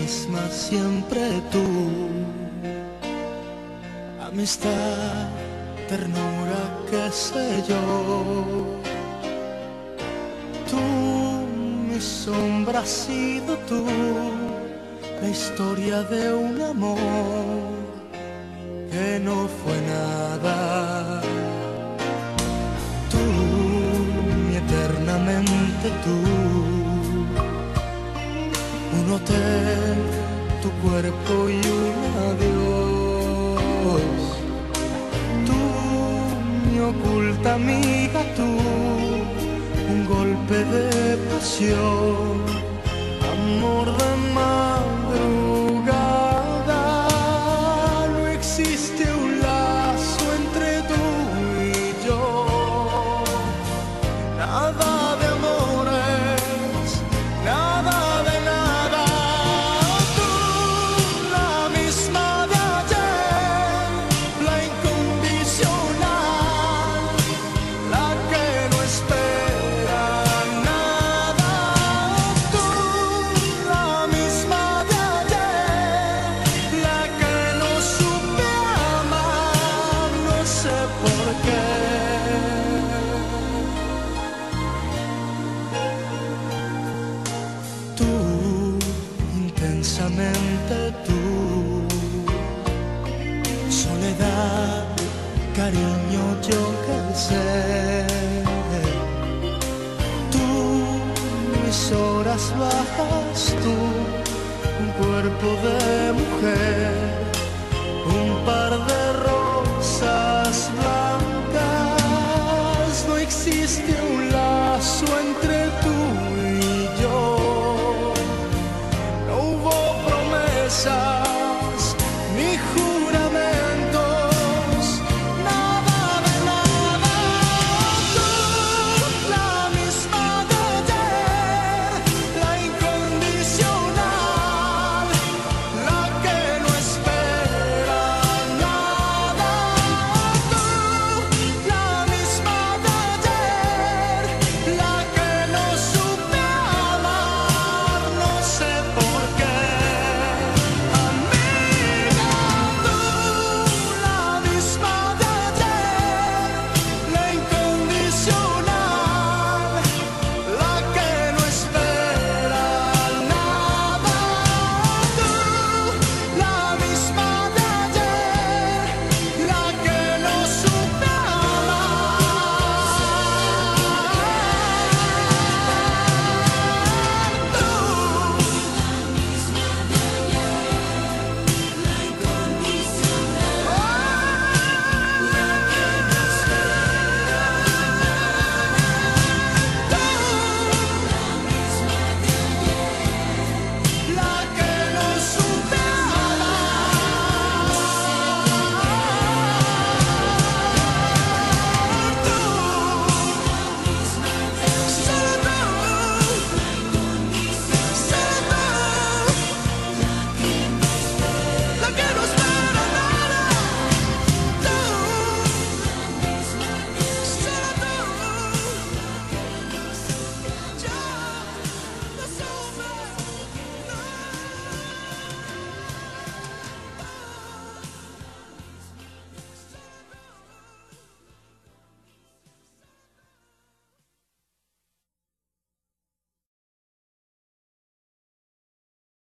misma siempre tú. Amistad, ternura, qué sé yo. Tú, mi sombra, has sido tú, la historia de un amor que no fue nada. Tú, mi eternamente tú, un hotel, tu cuerpo y un adiós. Tú, mi oculta amiga, tú, un golpe de pasión, amor de madrugada. No existe un lazo entre tú y yo, nada de amores, nada de nada. Tú, la misma de ayer, la incondicional, la que no espera nada. Tú, la misma de ayer, la que no supe amar, no sé por qué. Tú, intensamente tú, soledad, cariño, yo qué sé. Tú, mis horas bajas, tú, un cuerpo de mujer.